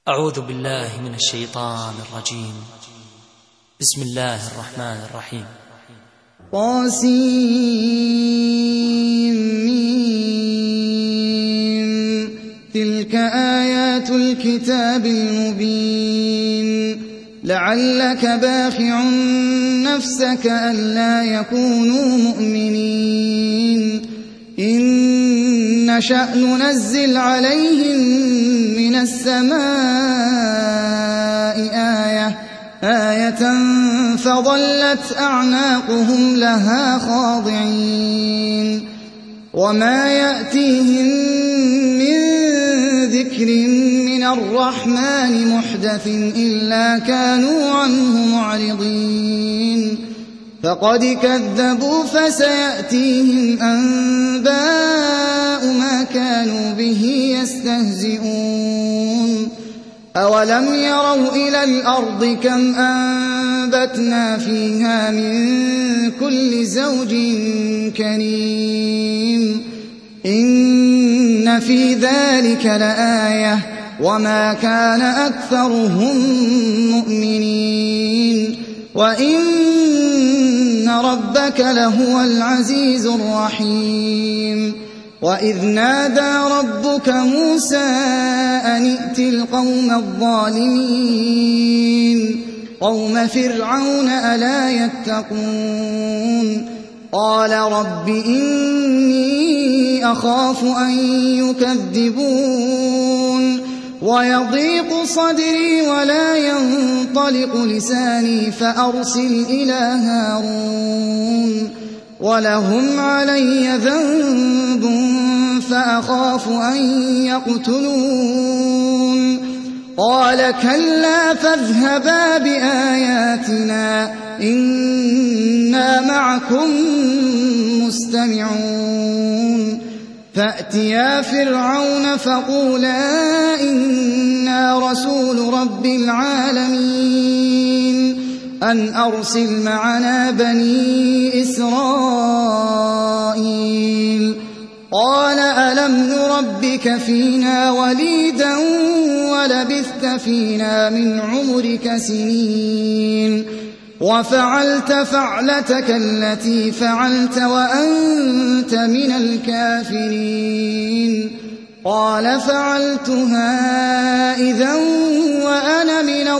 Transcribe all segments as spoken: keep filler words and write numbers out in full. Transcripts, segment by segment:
أعوذ بالله من الشيطان الرجيم. بسم الله الرحمن الرحيم. طاسيم تلك آيات الكتاب المبين لعلك باخع نفسك ألا يكونوا مؤمنين إن نشأ ننزل عليهم من السماء آية آية فظلت أعناقهم لها خاضعين وما يأتيهم من ذكر من الرحمن محدث إلا كانوا عنه معرضين فقد كذبوا فسيأتيهم أنباء ما كانوا به يستهزئون أولم يروا إلى الأرض كم أنبتنا فيها من كل زوج كريم إن في ذلك لآية وما كان أكثرهم مؤمنين وإن ربك لهو العزيز الرحيم وإذ نادى ربك موسى أن ائت القوم الظالمين قوم فرعون ألا يتقون قال رب إني أخاف أن يكذبون ويضيق صدري ولا ينطلق لساني فأرسل إلى هارون ولهم علي ذنب فأخاف أن يقتلون قال كلا فاذهبا بآياتنا إنا معكم مستمعون فأتيا فرعون فقولا إنا رسول رب العالمين أن أرسل معنا بني إسرائيل قال ألم نربك فينا وليدا ولبثت فينا من عمرك سنين وفعلت فعلتك التي فعلت وأنت من الكافرين قال فعلتها إذا وأنا من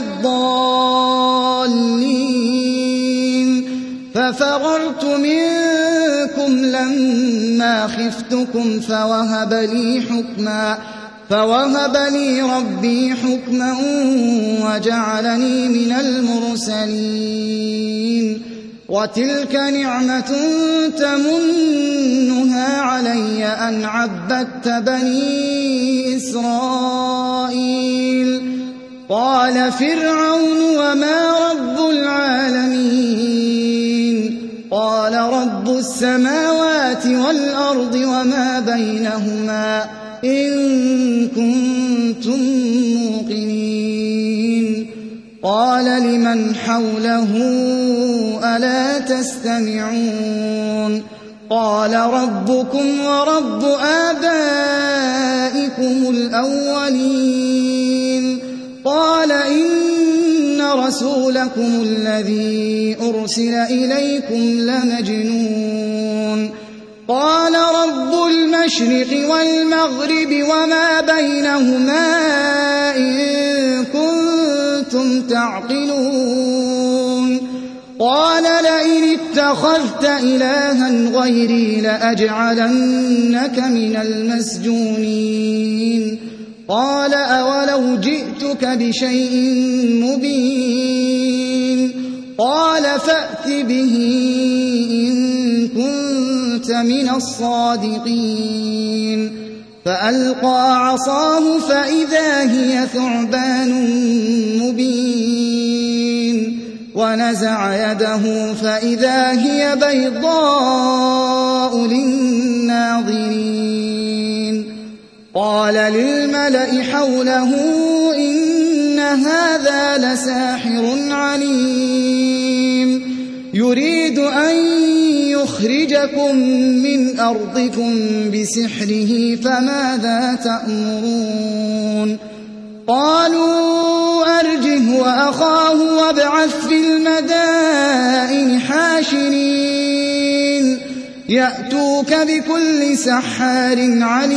الضالين ففررت منكم لما خفتكم فوهب لي حكما فوهب لي ربي حكما وجعلني من المرسلين وتلك نعمة تمنها علي أن عبدت بني إسرائيل قال فرعون وما رب العالمين قال رب السماوات والأرض وما بينهما إن كنتم موقنين قال لمن حوله ألا تستمعون قال ربكم ورب آبائكم الأولين قال إن رسولكم الذي أرسل إليكم لمجنون قال رب المشرق والمغرب وما بينهما إن كنتم تعقلون قال لئن اتخذت إلها غيري لأجعلنك من المسجونين قال أولو جئتك بشيء مبين قال فأت به إن كنت من الصادقين فألقى عصاه فإذا هي ثعبان مبين ونزع يده فإذا هي بيضاء للناظرين قال للملأ حوله إن هذا لساحر عليم يريد أن يخرجكم من أرضكم بسحره فماذا تأمرون قالوا أرجه وأخاه وابعث في المدائن حاشرين يأتوك بكل سحار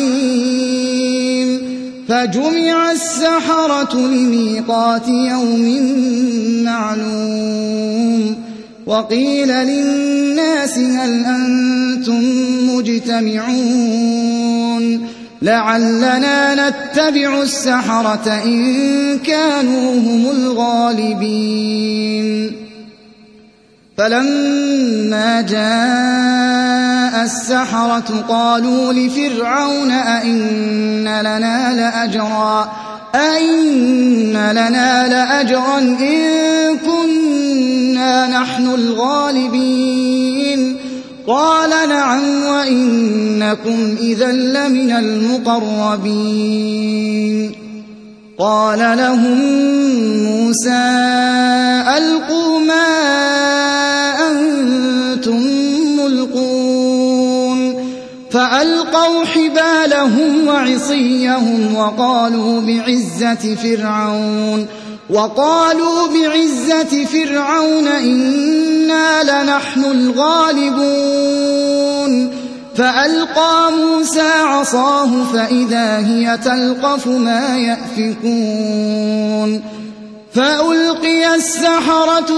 عليم فجمع السحرة لميقات يوم معلوم وقيل للناس هل أنتم مجتمعون لعلنا نتبع السحرة إن كانوا هم الغالبين فلما جاء السحرة قالوا لفرعون أئن لنا لأجرا أئن لنا لأجرا إن كنا نحن الغالبين قال نعم وإنكم إذا لمن المقربين قال لهم موسى ألقوا ما أنتم ملقون فألقوا حبالهم وعصيهم وقالوا بعزة فرعون وقالوا بعزة فرعون إنا لنحن الغالبون فألقى موسى عصاه فإذا هي تلقف ما يأفكون فألقي السحرة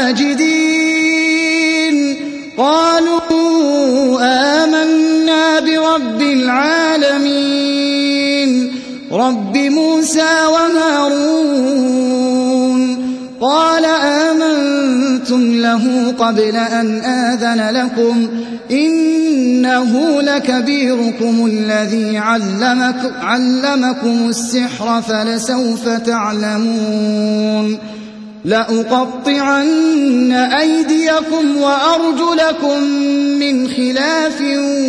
ساجدين قالوا آمنا برب العالمين رب موسى وهارون قال آمنتم له قبل أن آذن لكم إنه لكبيركم الذي علمك علمكم السحر فلسوف تعلمون لأقطعن أيديكم وأرجلكم من خلاف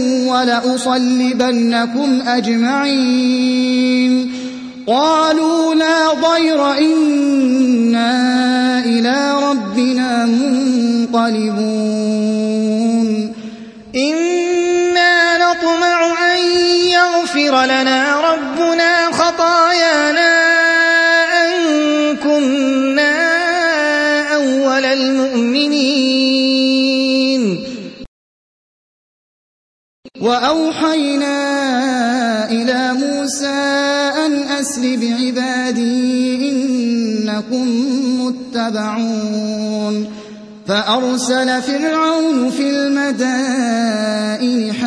ولأصلبنكم أجمعين قالوا لا ضير إنا إلى ربنا منقلبون إنا نطمع أن يغفر لنا ربنا خطايانا أن كنا أول المؤمنين وأوحينا إلى موسى أن أسر بعبادي إنكم متبعون فأرسل فرعون في المدائن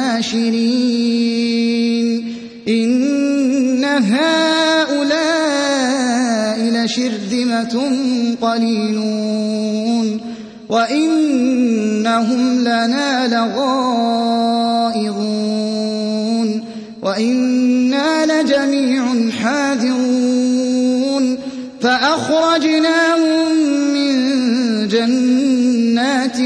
حاشرين إن هؤلاء لشرذمة قليلون وإنهم لنا لغائظون وإنا لجميع حاذرون فأخرجناهم من جنات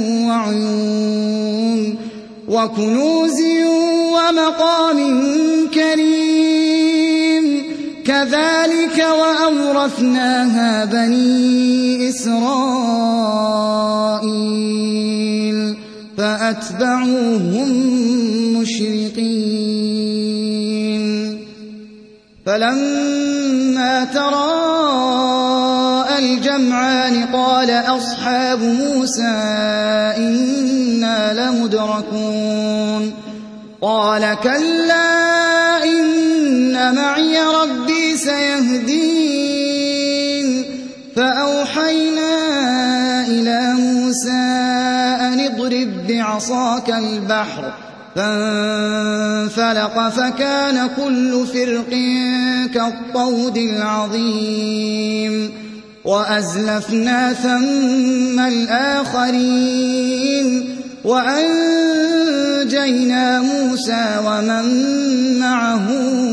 وعيون وكنوز ومقام كريم كذلك وأورثناها بني إسرائيل فأتبعوهم مشرقين فلما تراءى الجمعان قال أصحاب موسى إنا لمدركون قال كلا إن معي ربي سيهدين فأوحينا إلى موسى أن اضرب بعصاك البحر فانفلق فكان كل فرق كالطود العظيم وأزلفنا ثم الآخرين وأنجينا موسى ومن معه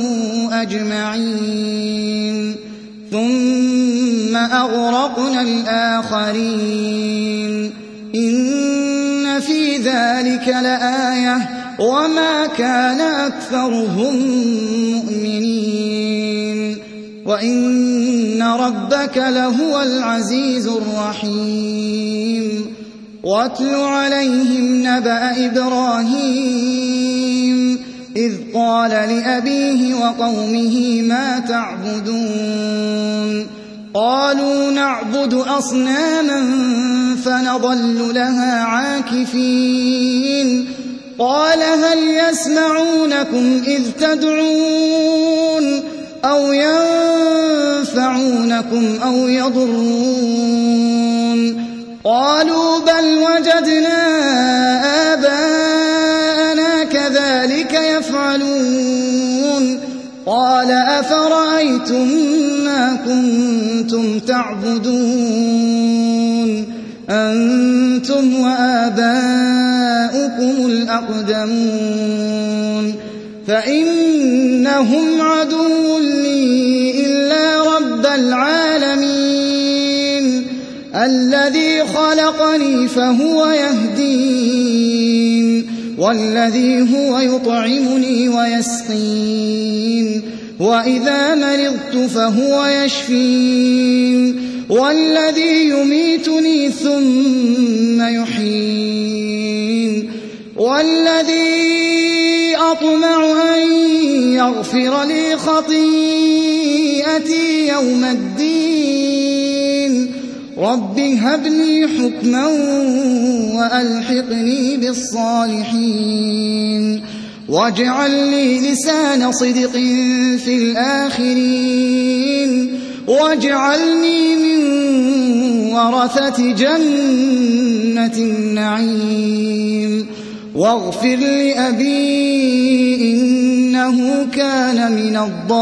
أجمعين ثم أغرقنا الآخرين إن في ذلك لآية وما كان أكثرهم مؤمنين وإن ربك لهو العزيز الرحيم واتل عليهم نبأ إبراهيم إذ قال لأبيه وقومه ما تعبدون قالوا نعبد أصناما فنظل لها عاكفين قال هل يسمعونكم إذ تدعون أو ينفعونكم أو يضرون قالوا بل وجدنا آباءنا كذلك يفعلون قال أفرأيتم ما كنتم تعبدون أنتم وآباؤكم الأقدمون فإنهم عدو لي إلا رب العالمين الذي خلقني فهو يهدين والذي هو يطعمني ويسقين وإذا مرضت فهو يشفين والذي يميتني ثم يحيين والذي أطمع أن يغفر لي خطيئتي يوم الدين رب هب لي حكما وألحقني بالصالحين واجعل لي لسان صدق في الآخرين واجعلني من ورثة جنة النعيم واغفر لأبي إنه كان من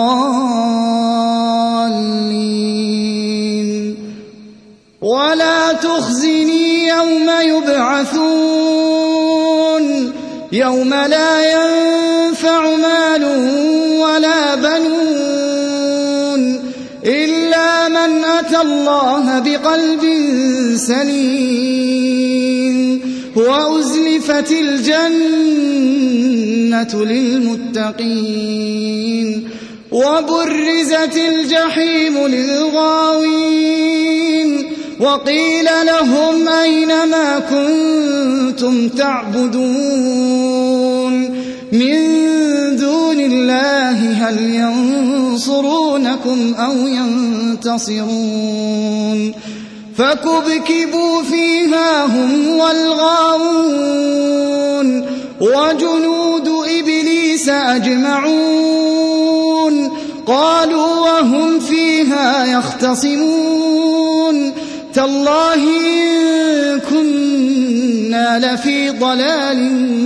الضالين ولا تخزني يوم يبعثون يوم لا ينفع مال ولا بنون إلا من أتى الله بقلب سليم وأزلفت الجنة للمتقين وبرزت الجحيم للغاوين وقيل لهم أين ما كنتم تعبدون من دون الله هل ينصرونكم أو ينتصرون فكبكبوا فيها هم والغاوون وجنود إبليس أجمعون قالوا وهم فيها يختصمون تالله إن كنا لفي ضلال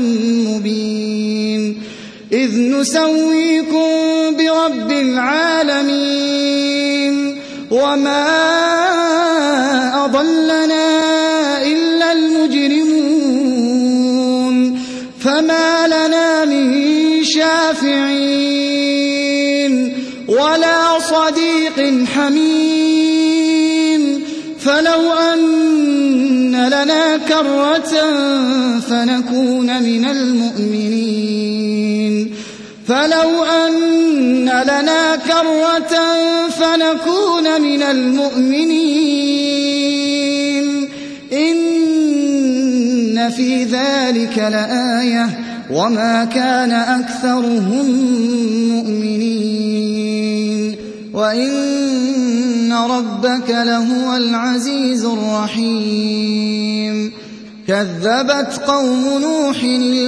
مبين إذ نسويكم برب العالمين وما أضلنا إلا المجرمون فما لنا من شافعين ولا صديق حميم فلو أن لنا كرة فنكون من المؤمنين فلو أن لنا كرة فنكون من المؤمنين إن في ذلك لآية وما كان أكثرهم مؤمنين وإن ربك لهو العزيز الرحيم كذبت قوم نوح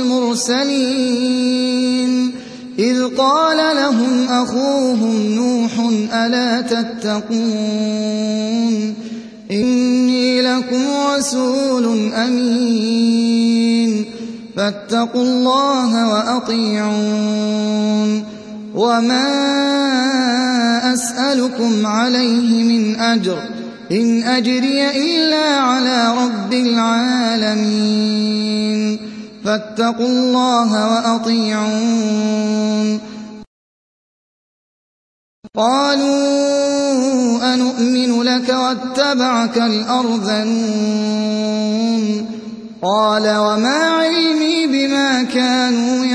المرسلين إذ قال لهم أخوهم نوح ألا تتقون إني لكم رسول أمين فاتقوا الله وأطيعون وما أسألكم عليه من أجر إن أجري إلا على رب العالمين فاتقوا الله وأطيعون قالوا أنؤمن لك واتبعك الأرذلون قال وما علمي بما كانوا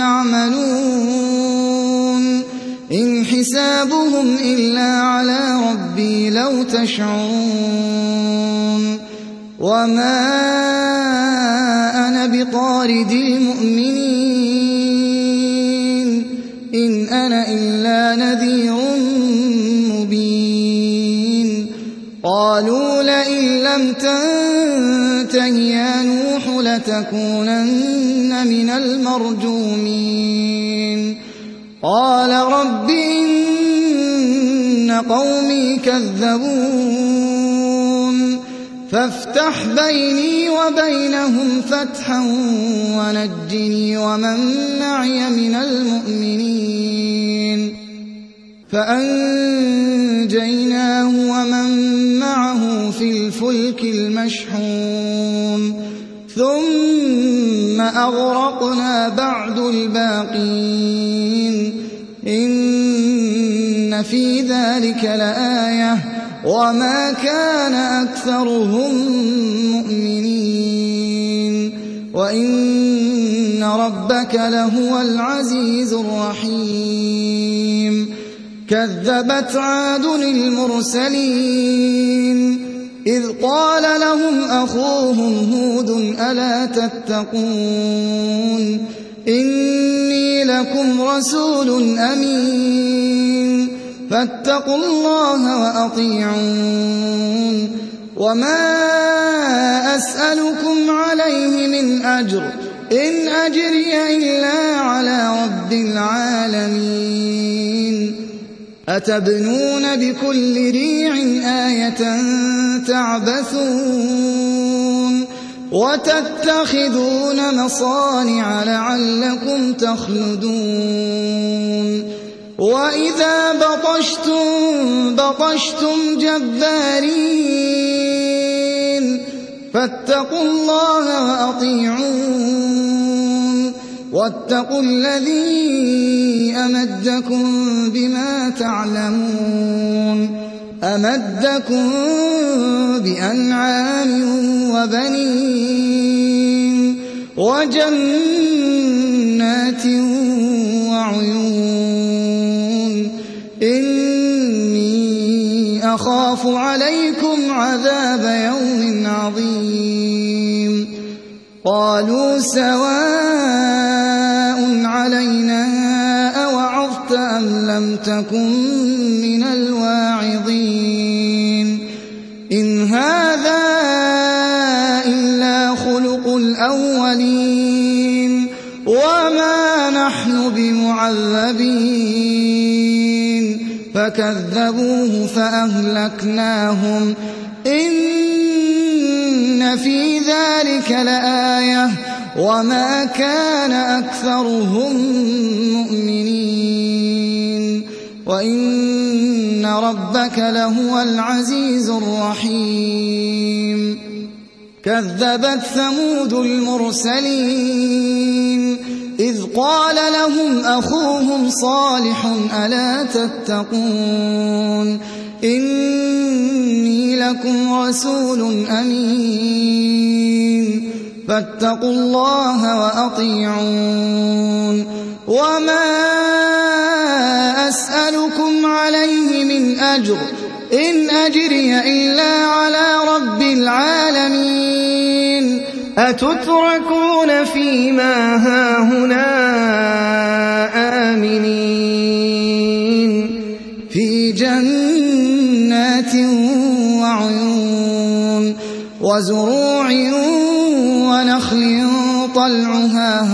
يعملون إن حسابهم إلا على ربي لو تشعرون وما أنا بطارد المؤمنين قالوا لئن لم تنته يا نوح لتكونن من المرجومين قال رب إن قومي كذبون فافتح بيني وبينهم فتحا ونجني ومن معي من المؤمنين فأنجيناه ومن معه في الفلك المشحون ثم أغرقنا بعد الباقين إن في ذلك لآية وما كان أكثرهم مؤمنين وإن ربك لهو العزيز الرحيم كذبت عاد المرسلين إذ قال لهم أخوهم هود ألا تتقون إني لكم رسول أمين فاتقوا الله وأطيعون وما أسألكم عليه من أجر إن أجري إلا على رب العالمين أتبنون بكل ريع آية تعبثون وتتخذون مصانع لعلكم تخلدون وإذا بطشتم بطشتم جبارين فاتقوا الله وأطيعون واتقوا الذي أمدكم بما تعلمون أمدكم بأنعام وبنين وجنات وعيون إني أخاف عليكم عذاب يوم عظيم قالوا سواء علينا أوعظت أم لم تكن من الواعظين إن هذا إلا خلق الأولين وما نحن بمعذبين فكذبوه فأهلكناهم إن في ذلك لآية وما كان أكثرهم مؤمنين وإن ربك لهو العزيز الرحيم كذبت ثمود المرسلين إذ قال لهم أخوهم صالح ألا تتقون إني لكم رسول أمين فاتقوا الله وأطيعون وما أسألكم عليه من أجر إن أجري إلا على رب العالمين أتتركون فيما هاهنا آمنين في جنات وعيون وزروع ونخل طلعها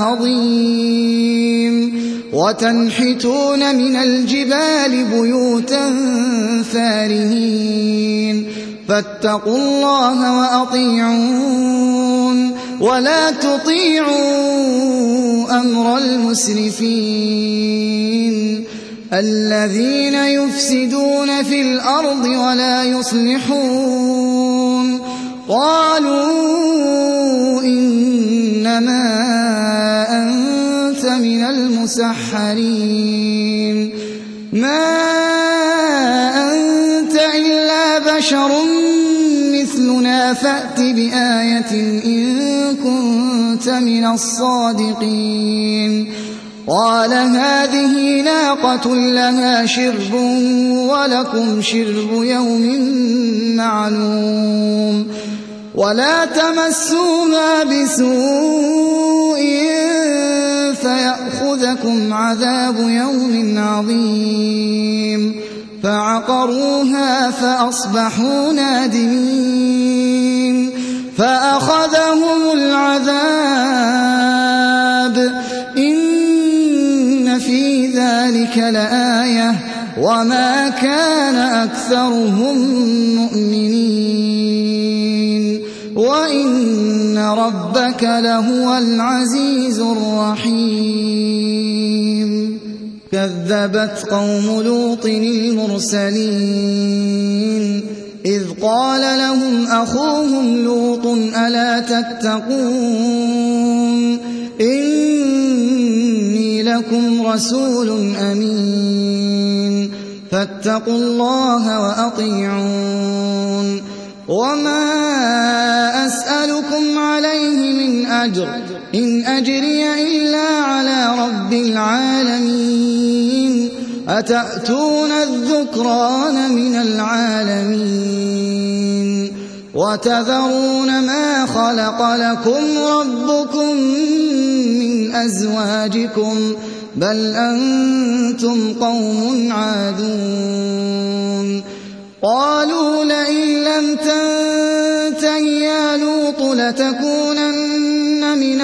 هضيم وتنحتون من الجبال بيوتا فارهين فاتقوا الله وأطيعون ولا تطيعوا أمر المسرفين الذين يفسدون في الأرض ولا يصلحون قالوا إنما أنت من المسحرين ما أنت إلا بشر مثلنا فأت بآية إن كنت من الصادقين قال هذه ناقة لها شرب ولكم شرب يوم معلوم ولا تمسوها بسوء فيأخذكم عذاب يوم عظيم فعقروها فأصبحوا نادمين فأخذهم العذاب إن في ذلك لآية وما كان أكثرهم مؤمنين وإن ربك لهو العزيز الرحيم كذبت قوم لوط المرسلين إذ قال لهم أخوهم لوط ألا تتقون إني لكم رسول أمين فاتقوا الله وأطيعون وما أسألكم عليه من أجر إن أجري إلا على رب العالمين أتأتون الذكران من العالمين وتذرون ما خلق لكم ربكم من أزواجكم بل أنتم قوم عادون قالوا لئن لم تنته يا لوط لتكونن من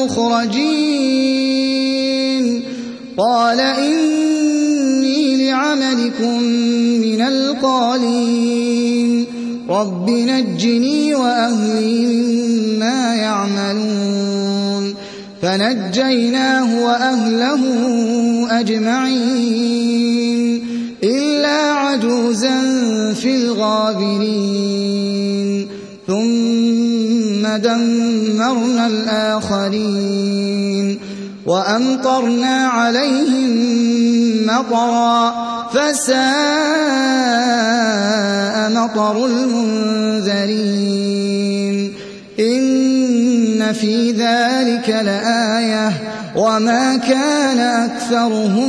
المخرجين قال إني لعملكم من القالين رب نجني وأهلي مما يعملون فنجيناه وأهله أجمعين إلا عجوزا في الغابرين ثم دمرنا الآخرين وأمطرنا عليهم مطرا فساء مطر المنذرين إن في ذلك لآية وما كان أكثرهم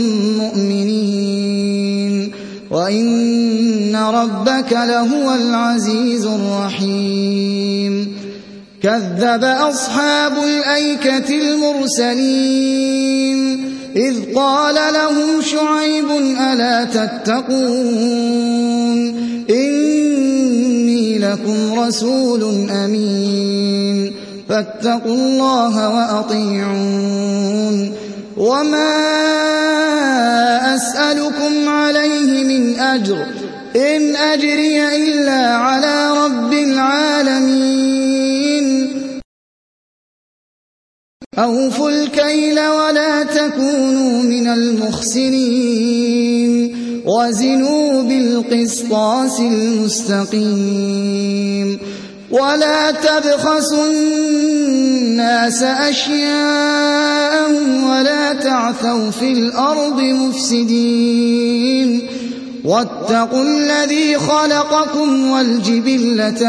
مؤمنين وإن ربك لهو العزيز الرحيم كذب أصحاب الأيكة المرسلين إذ قال لهم شعيب ألا تتقون إني لكم رسول أمين فاتقوا الله وأطيعون وما أسألكم عليه من أجر إن أجري إلا على رب العالمين أوفوا الكيل ولا تكونوا من المخسرين وزنوا بالقسطاس المستقيم ولا تبخسوا الناس أشياءهم ولا تعثوا في الأرض مفسدين واتقوا الذي خلقكم والجبلة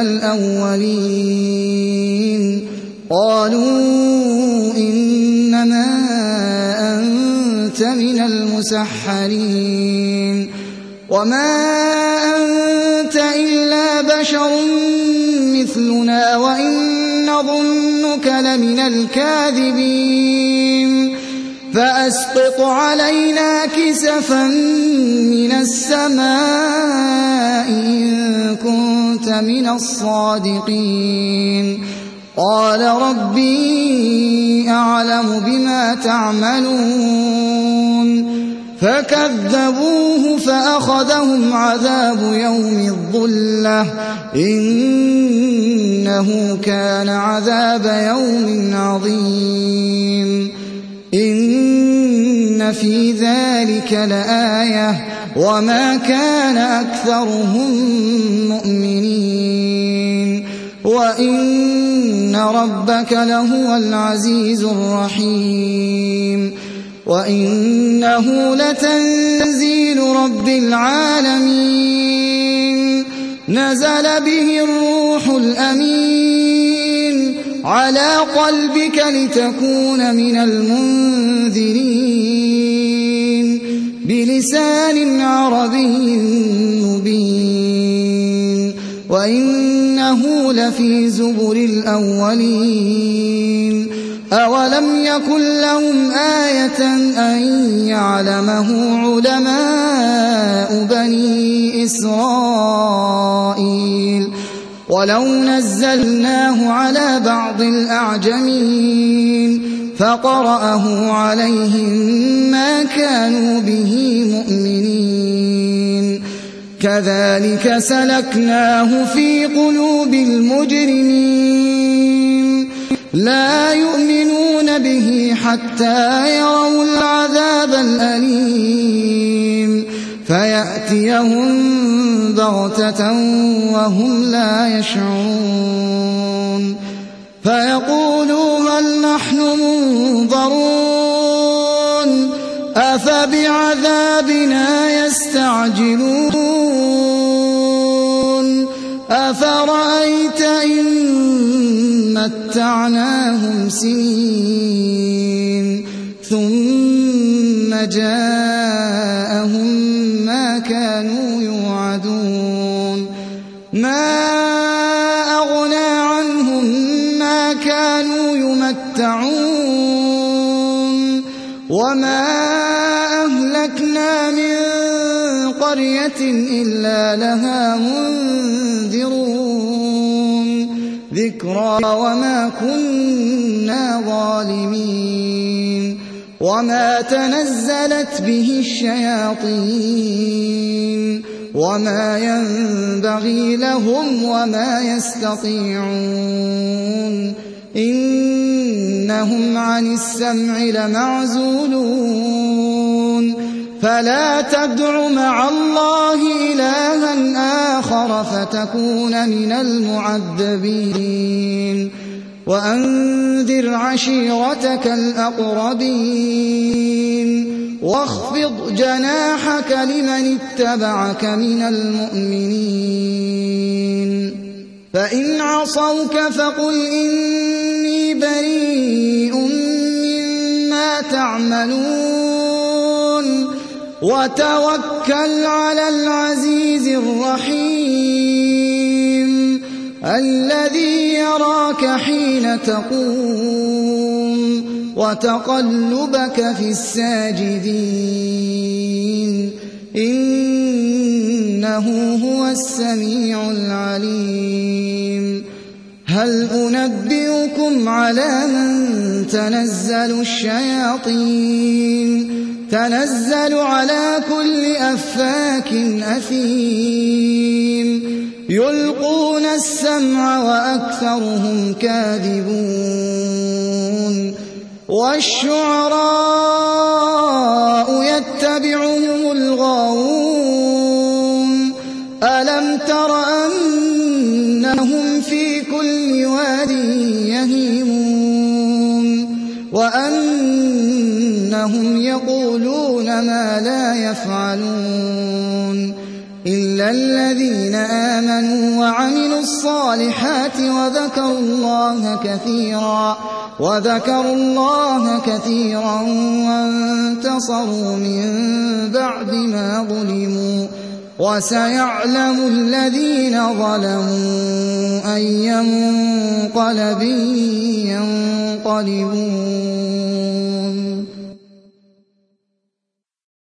الأولين قالوا إنما أنت من المسحرين وما أنت إلا بشر مثلنا وإن نظنك لمن الكاذبين فأسقط علينا كسفا من السماء إن كنت من الصادقين قال ربي أعلم بما تعملون فكذبوه فأخذهم عذاب يوم الظلة إنه كان عذاب يوم عظيم إن في ذلك لآية وما كان أكثرهم مؤمنين وإن ربك لهو العزيز الرحيم وإنه لتنزيل رب العالمين نزل به الروح الأمين على قلبك لتكون من المنذرين بلسان عربي مبين وإنه لفي زبر الأولين أولم يكن لهم آية أن يعلمه علماء بني إسرائيل ولو نزلناه على بعض الأعجمين فقرأه عليهم ما كانوا به مؤمنين كذلك سلكناه في قلوب المجرمين لا يؤمنون به حتى يروا العذاب الأليم فيأتيهم بغتة وهم لا يشعرون فيقولوا هل نحن منظرون أفبعذابنا يستعجلون أفرأيت إن متعناهم سنين ثم جاءهم ما كانوا يوعدون ما أغنى عنهم ما كانوا يمتعون وما أهلكنا من قرية إلا لها منذرون ذكرى وما كنا ظالمين وما تنزلت به الشياطين وما ينبغي لهم وما يستطيعون إنهم عن السمع لمعزولون فلا تدع مع الله إلها آخر فتكون من المعذبين وأنذر عشيرتك الأقربين واخفض جناحك لمن اتبعك من المؤمنين فإن عصوك فقل إني بريء مما تعملون وتوكل على العزيز الرحيم الذي يراك حين تقوم وتقلبك في الساجدين إنه هو السميع العليم هل أنبئكم على من تنزل الشياطين تنزل على كل أفاك أثيم يلقون السمع وأكثرهم كاذبون والشعراء يتبعهم الغاوون ألم تر أنهم في كل واد يهيمون وأنهم يقولون ما لا يفعلون إلا الذين آمنوا وعملوا الصالحات وذكروا الله كثيرا وذكروا الله كثيرا وانتصروا من بعد ما ظلموا وسيعلم الذين ظلموا أي منقلب ينقلبون